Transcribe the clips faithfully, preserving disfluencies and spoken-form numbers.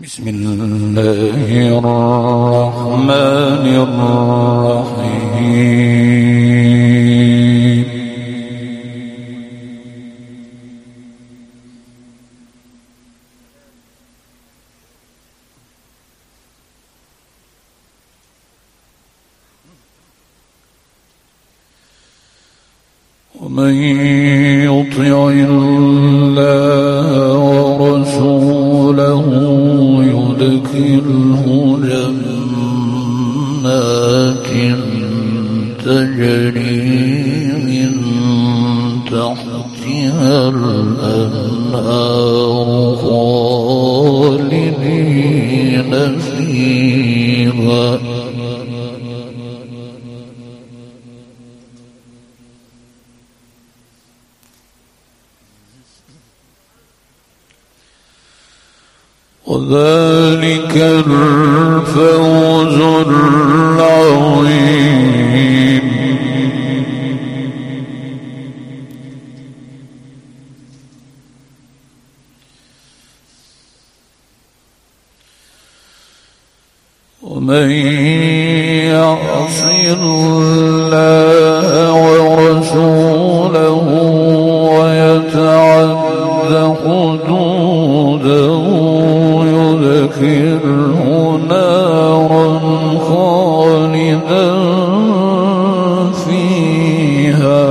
بسم الله الرحمن الرحيم. ومن يطع الله ورسوله يدخله جنات تجري من تحتها الأنهار خالدين فيها وذلك الفوز العظيم. ومن يعص الله ورسوله ويتعد حدوده يدخله نارا خالدا فيها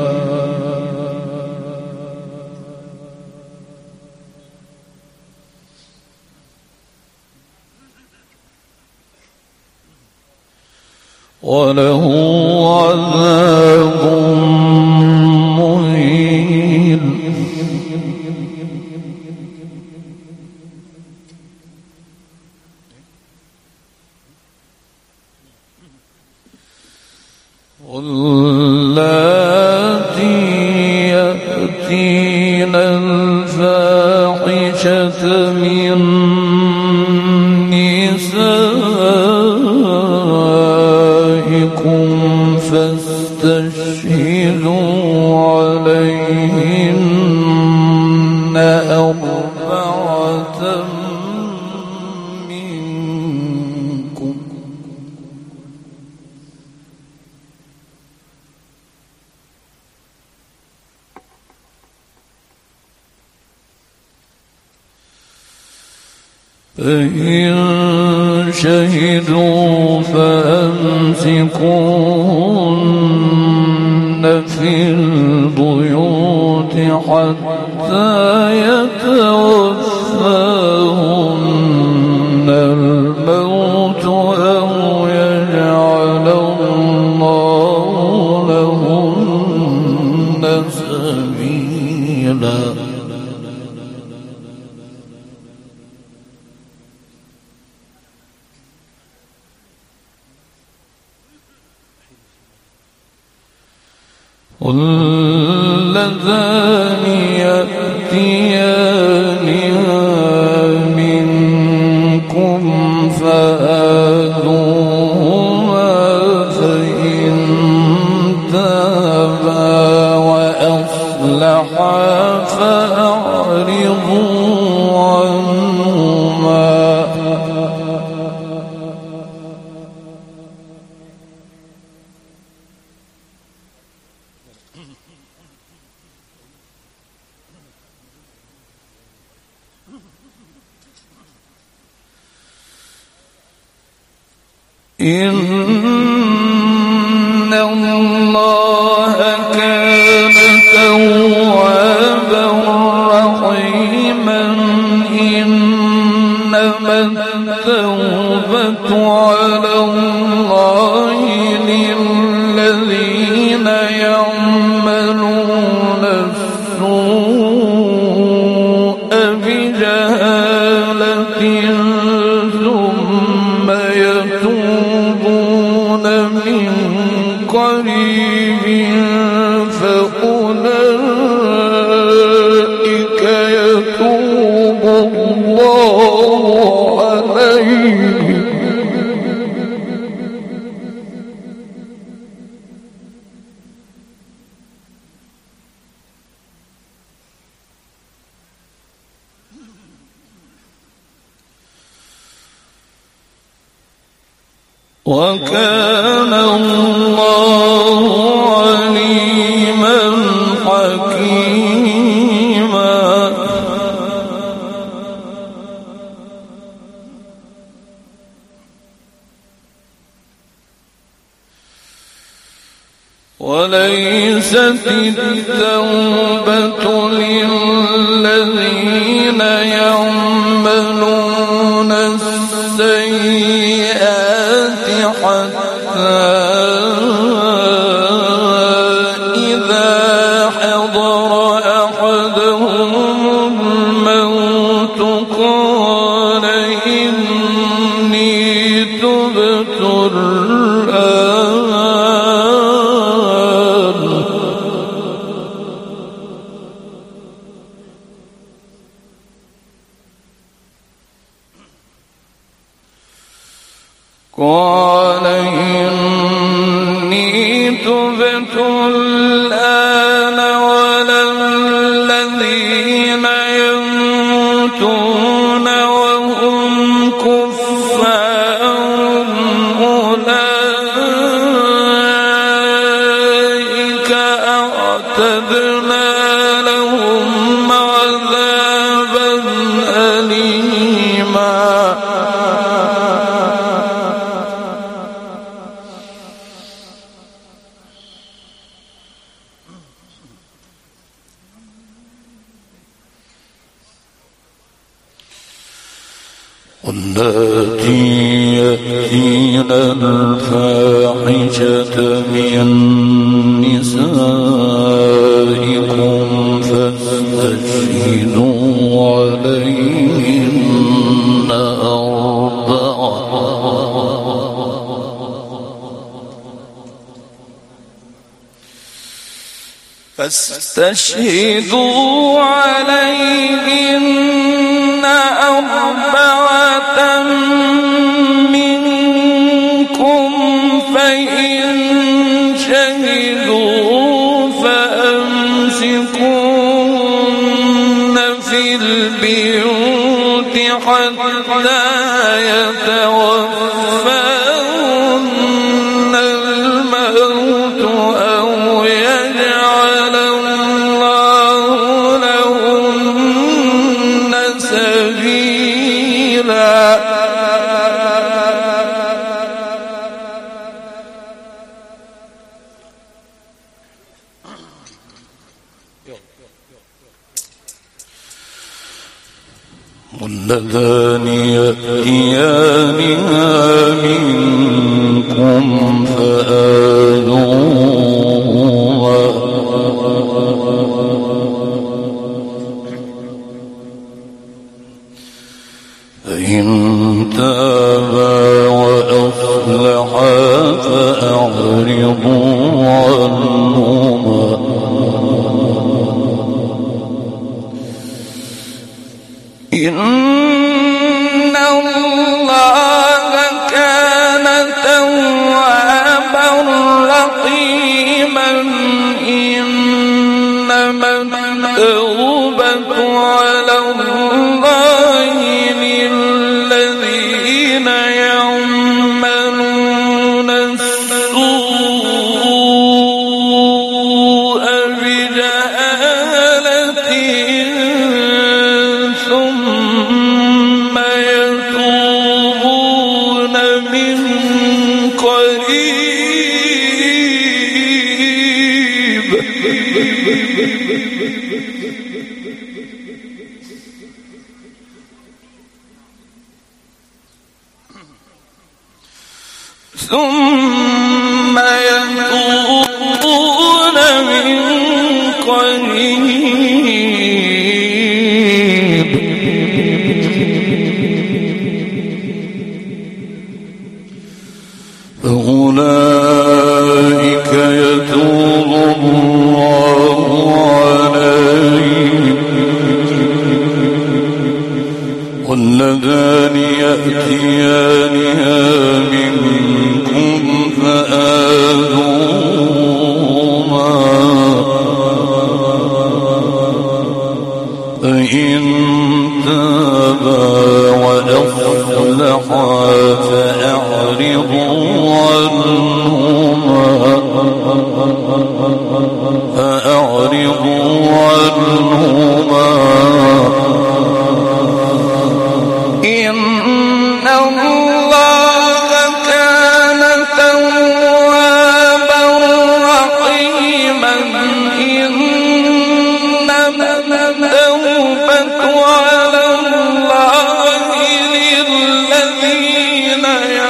وله عذاب مهين. واللاتي يأتين الفاحشة من نسائكم فاستشهدوا عليهن أربعة منكم فإن شهدوا فأمسكوهن في البيوت حتى يتوفاهن الموت أو يجعل الله لهن سبيلا. واللذان يأتيانها منكم فآذوهما فإن تابا وأصلحا فأعرضوا عنهما إن الله كان توابا رحيما. إنما التوبة على الله للذين يعملون السوء بجهالة ثم يتوبون من قريب فأولئك يتوب الله عليهم. وكان الله عليما حكيما. وليست التوبة للذين يعملون السيئات حتى إذا حضر أحدهم الموت قال إني تبت الآن قال إني تبت الآن ولا الذين يموتون وهم كفار أولئك أعتدنا لهم عذابا أليما. واللاتي يأتين الفاحشة من نسائكم فاستشهدوا عليهن أربعة فاستشهدوا عليهن أربعة منكم فإن شهدوا فأمسكوهن في البيوت حتى يتوفاهن الموت أو يجعل الله لهن سبيلا. واللذان يأتيانها منكم فآذوهما فإن تابا وأصلحا فأعرضوا عنهما إن الله كان توابا رحيما. إنما التوبة على الله للذين يعملون السوء بجهالة ثم يتوبون من قريب ثم يتوبون من قريب فأولئك يتوب الله عليهم. واللذان يأتيانها منكم فآذوهما فإن تابا وأصلحا استفلحا فأعرضوا عنهما فأعرضوا عنهما إن الله كان توابا رحيما إنما التوبة على الله للذين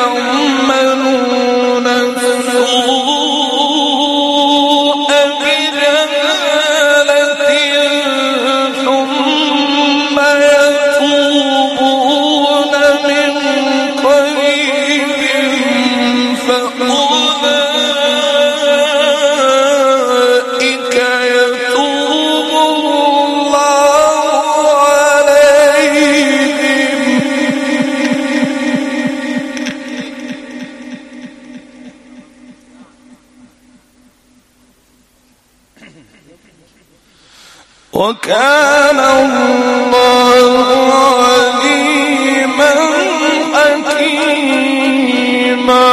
يعملون السوء بجهالة ثم يتوبون من قريب فأولئك يتوب الله عليهم وكان الله عليما حكيما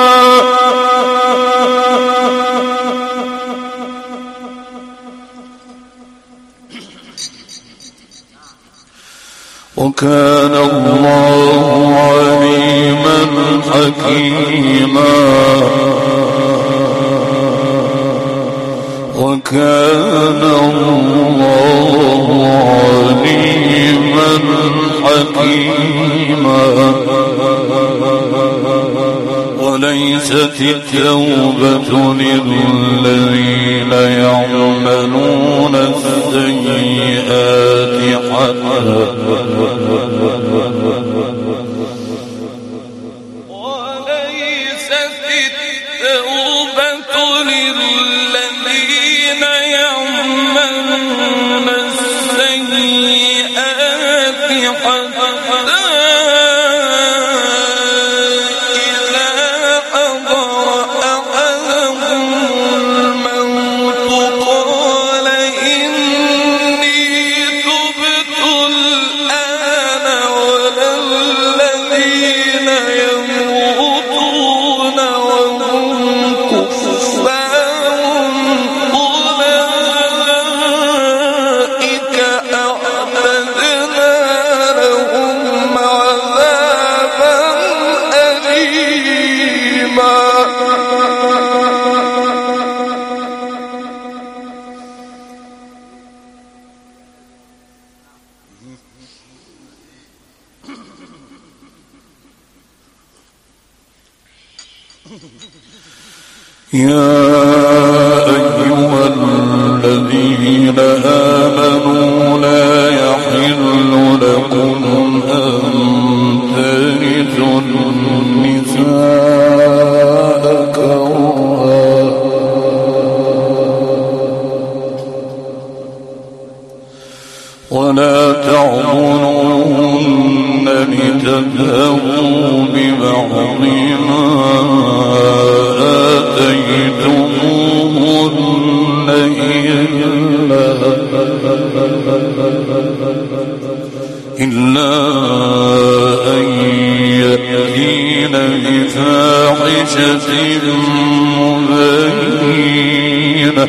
وكان الله عليما حكيما وكان الله عليما حكيما وليست التوبة للذين يعملون السيئات حتى وليست التوبة للذين يعملون السيئات حتى يا أيها الذين آمنوا لا يحل لكم أن ترثوا النساء كرها ولا تعضلوهن لتذهبوا ببعض ما آتيتموهن إلا إلا أن يأتين بفاحشة مبينة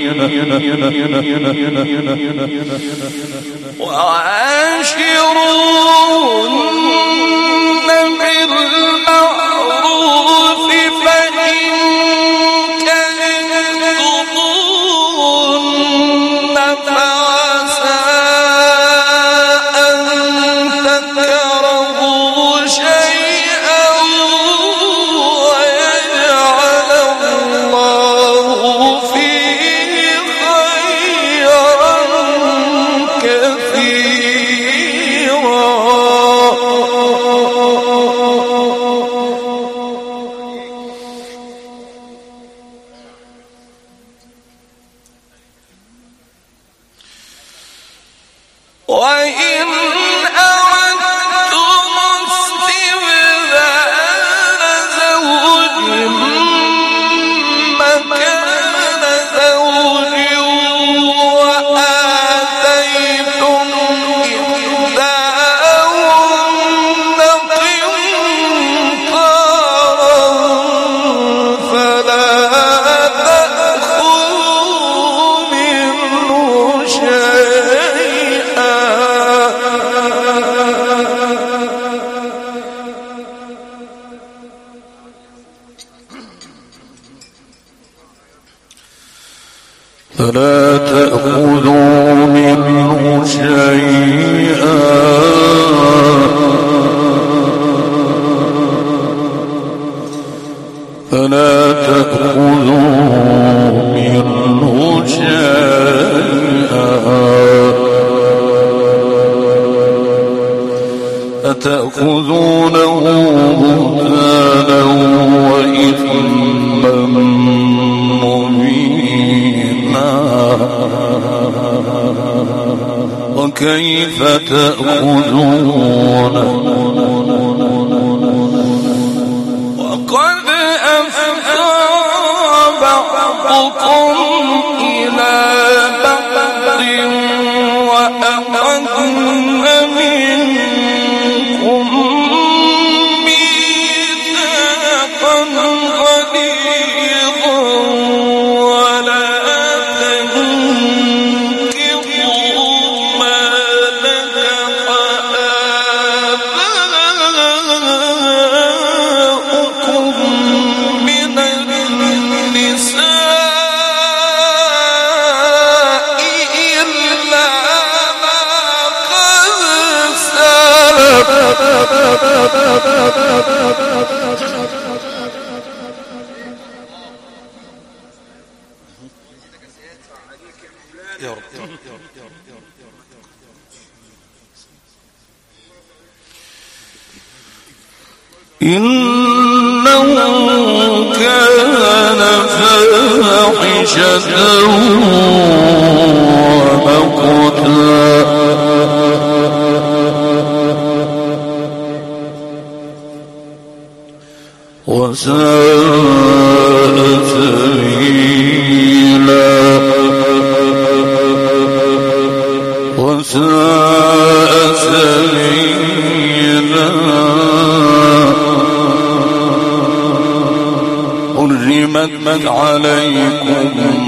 وعاشروهن بالمعروف فإن كرهتموهن فعسى أن تكرهوا شيئا ويجعل الله فيه خيرا كثيرا فلا تأخذوا منه شيئا فلا تأخذوا منه شيئا أتأخذونه بهتانا وإثما مبينا وكيف تأخذونه وقد أفضى بعضكم إلى بعض وأخذن منكم ميثاقا غليظا ولا تنكحوا ما نكح آباؤكم من النساء إلا ما قد سلف يا رب. إنه كان فاحشة ومقتا وساء سبيلا وساء سبيلا حرمت عليكم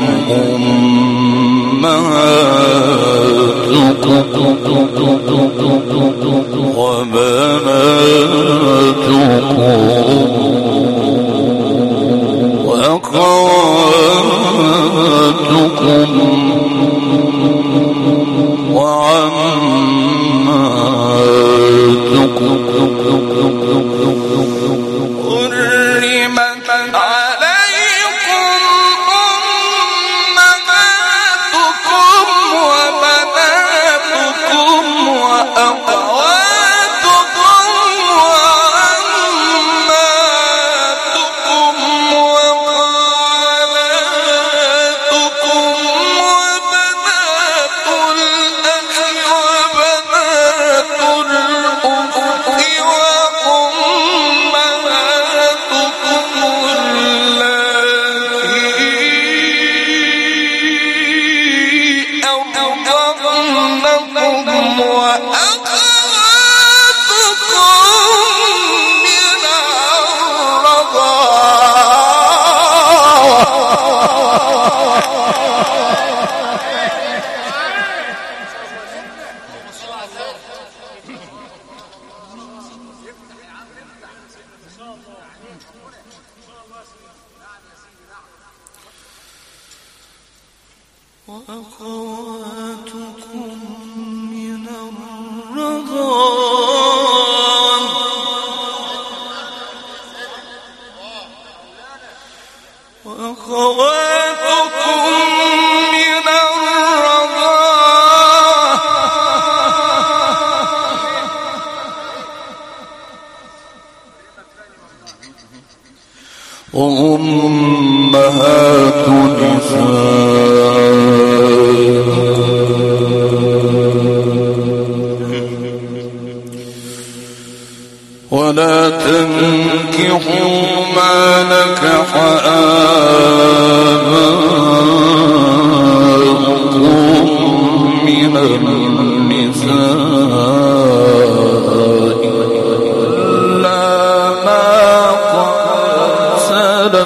أمهاتكم وبناتكم وأخواتكم وعماتكم حرمت عليكم أمهاتكم وبناتكم وأخواتكم وعماتكم وخالاتكم وبنات الأخ وبنات الأخت وأمهاتكم اللاتي أرضعنكم وأخواتكم من وأخواتكم من الرضاعة وأخواتكم من الرضاعة وأمهات ولا تنكحوا ما نكح آباؤكم من النساء إلا ما قد سلف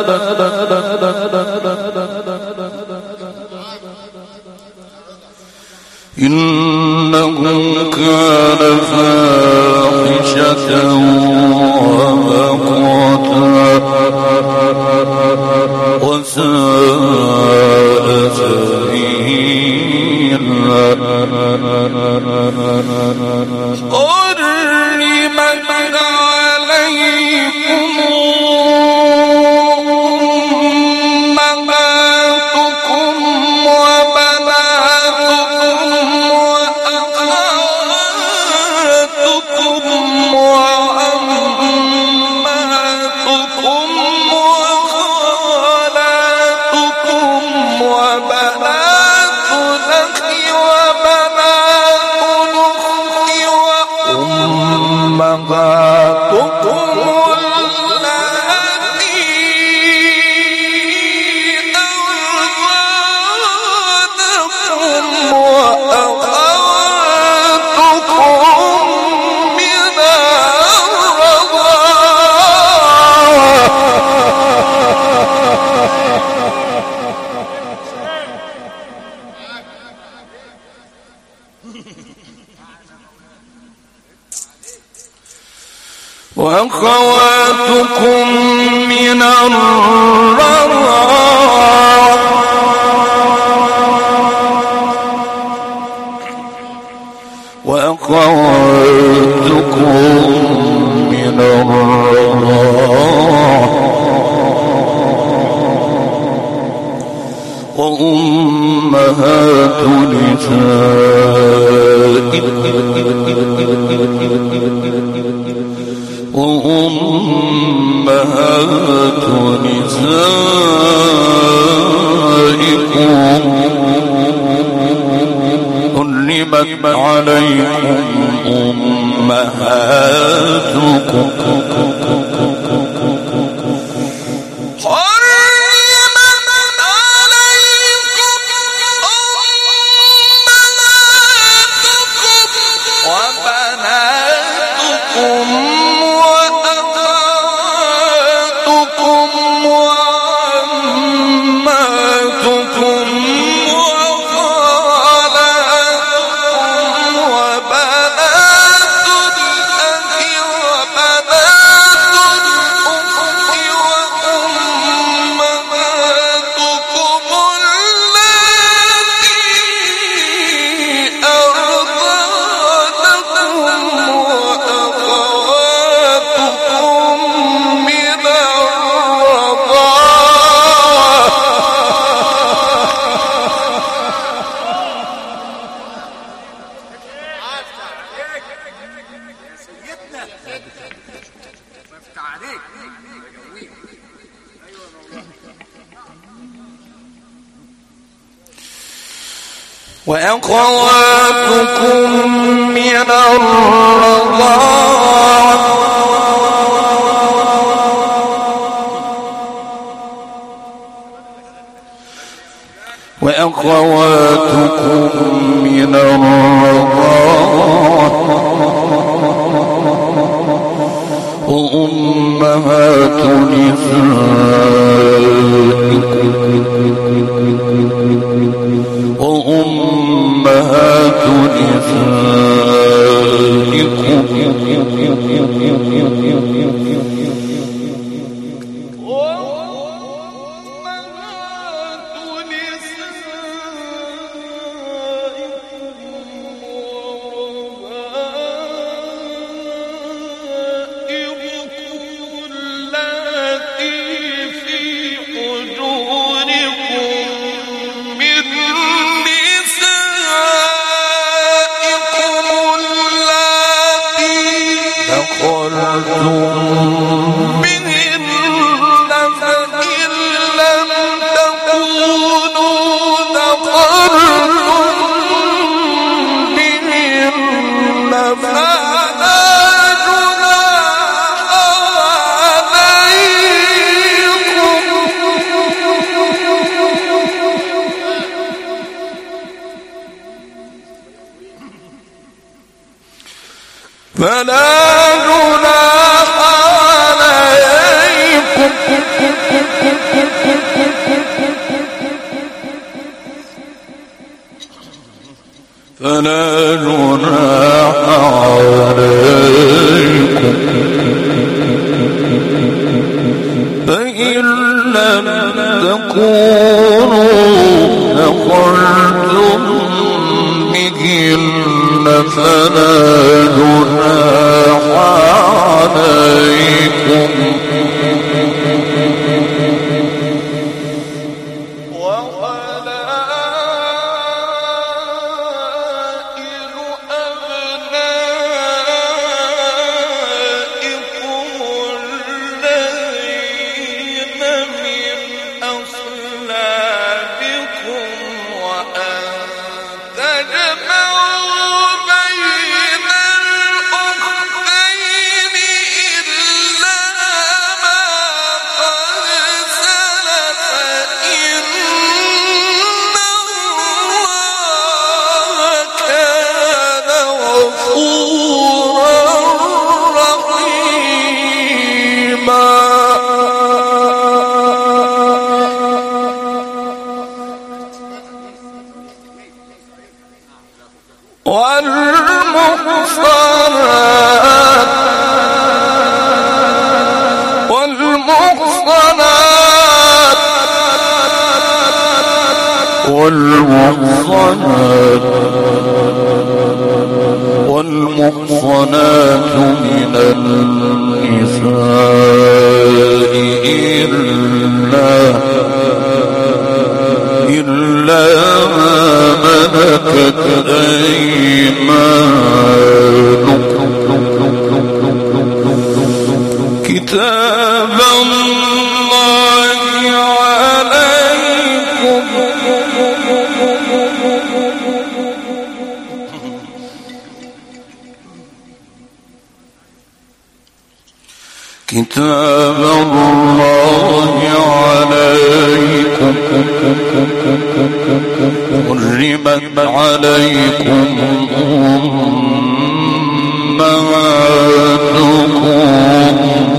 إنه كان فاحشة ومقتا وساء وأخواتكم من الرضاعة وأخواتكم من الرضاعة وأمهات نسائكم وأمهات نسائكم حرمت عليكم أمهاتكم وأخواتكم من الرضاعة وأخواتكم من الرضاعة وأمهات نسائكم وأمهات فلا جناح عليكم فلا جناح عليكم فإن لم تكونوا دخلتم بهن فلا جناح والمحصنات والمحصنات من النساء إلا إلا ما ملكت أيمانكم كتاب الله عليكم كتاب الله عليكم حرمت عليكم أمهاتكم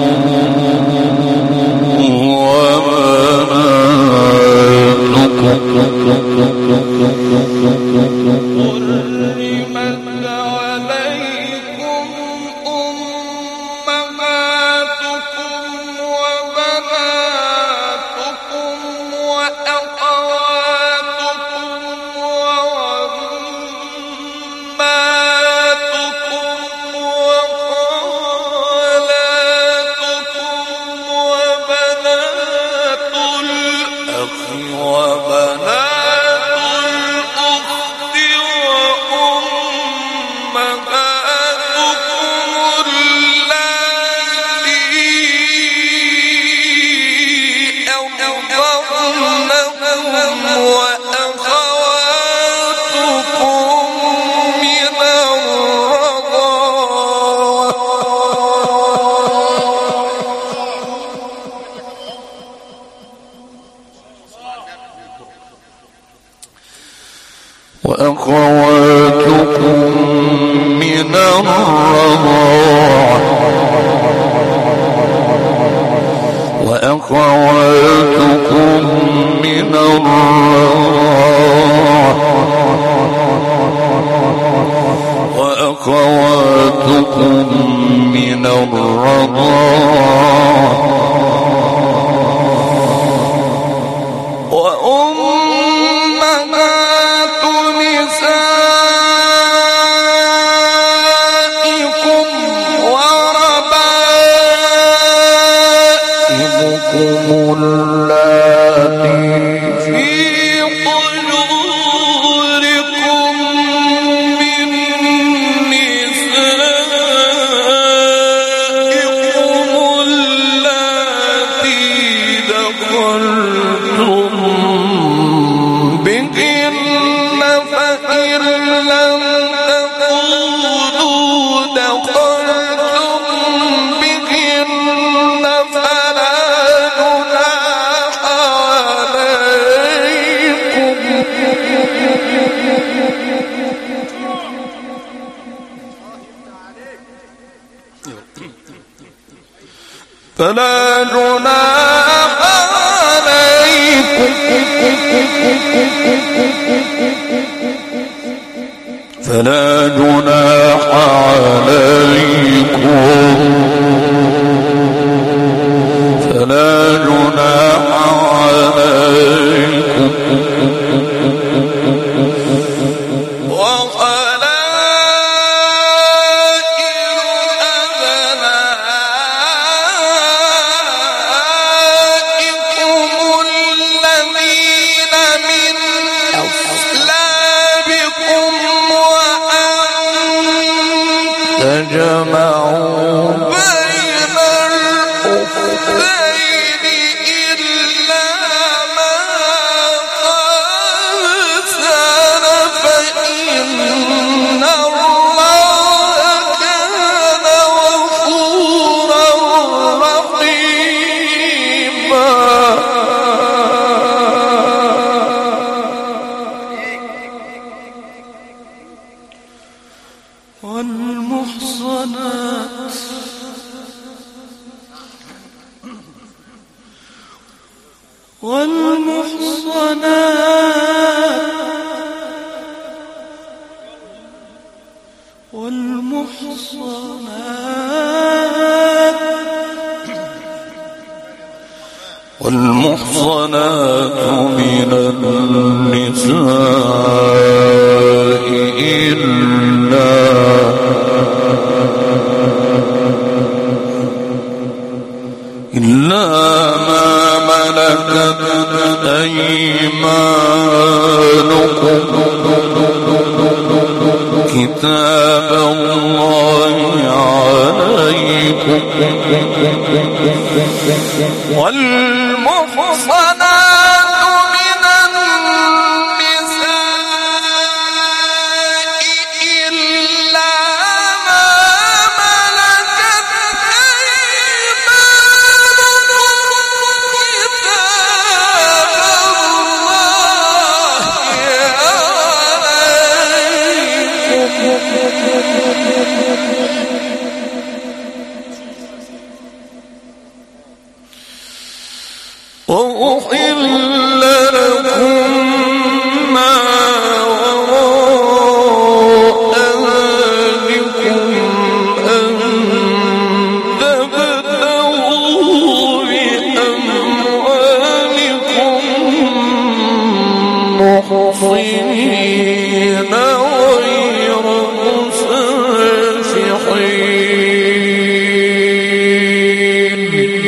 وأخواتكم من الرضاعة وأخواتكم من الرضاعة وأخواتكم من الرضاعة فلا جناح عليكم فلا جناح عليكم فلا جناح عليكم تجمعوا بين الأختين إلا ما قد سلف إن الله كان غفورا رحيما والمحصنات والمحصنات والمحصنات والمحصنات من النساء إلا إلا ما ملكت أيمانكم كتاب الله عليكم والمحصنات من النساء إلا ما ملكت أيمانكم وأحل لكم ما وراء ذلكم أن تبتغوا بأموالكم محصنين غير مسافحين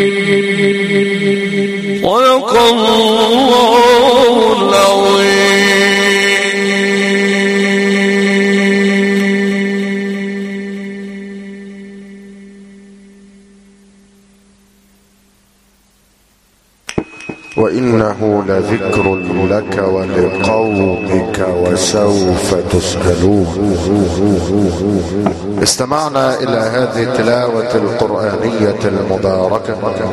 صدق الله وإنه لذكر لك ولقومك وسوف تسألون. استمعنا إلى هذه التلاوة القرآنية المباركة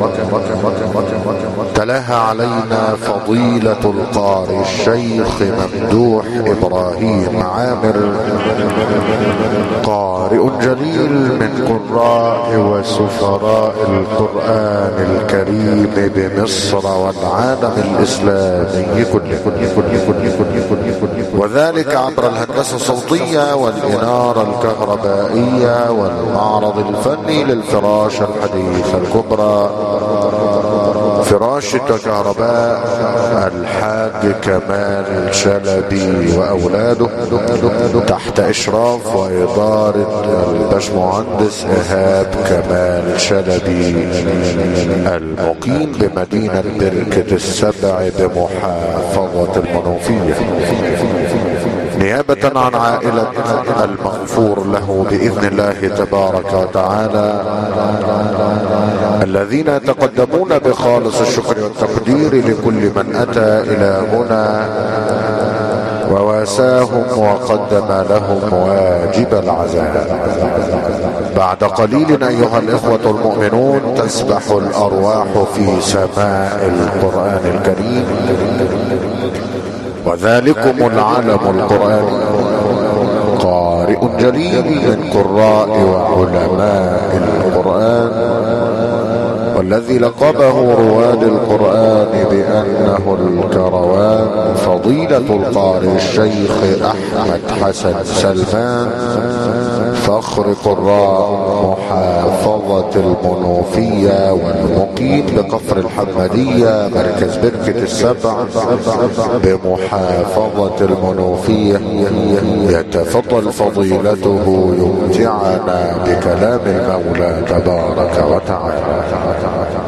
تلاها علينا فضيلة القارئ الشيخ ممدوح إبراهيم عامر، قارئ جليل من قراء وسفراء القرآن الكريم بمصر والعالم الإسلامي كله، وذلك عبر الهندسة الصوتية والإنارة الكهربائية والمعرض الفني للفراش الحديث الكبرى، فراشة كهرباء الحاج كمال شلبي وأولاده، تحت إشراف وإدارة الباشمهندس إيهاب كمال شلبي، المقيم بمدينة بركة السبع بمحافظة المنوفية، نيابة عن عائلة المغفور له بإذن الله تبارك وتعالى، الذين يتقدمون بخالص الشكر والتقدير لكل من أتى إلى هنا وواساهم وقدم لهم واجب العزاء. بعد قليل أيها الإخوة المؤمنون تسبح الأرواح في سماء القرآن الكريم، وذلكم العلم القرآني، قارئ جليل من قراء وعلماء القرآن، والذي لقبه رواد القرآن بأنه الكروان، فضيلة القارئ الشيخ أحمد حسن سلمان، فخر قراء محافظة المنوفية والمقيم بكفر الحمدية مركز بركة السبع بمحافظة المنوفية، يتفضل فضيلته يمتعنا بكلام المولى تبارك وتعالى.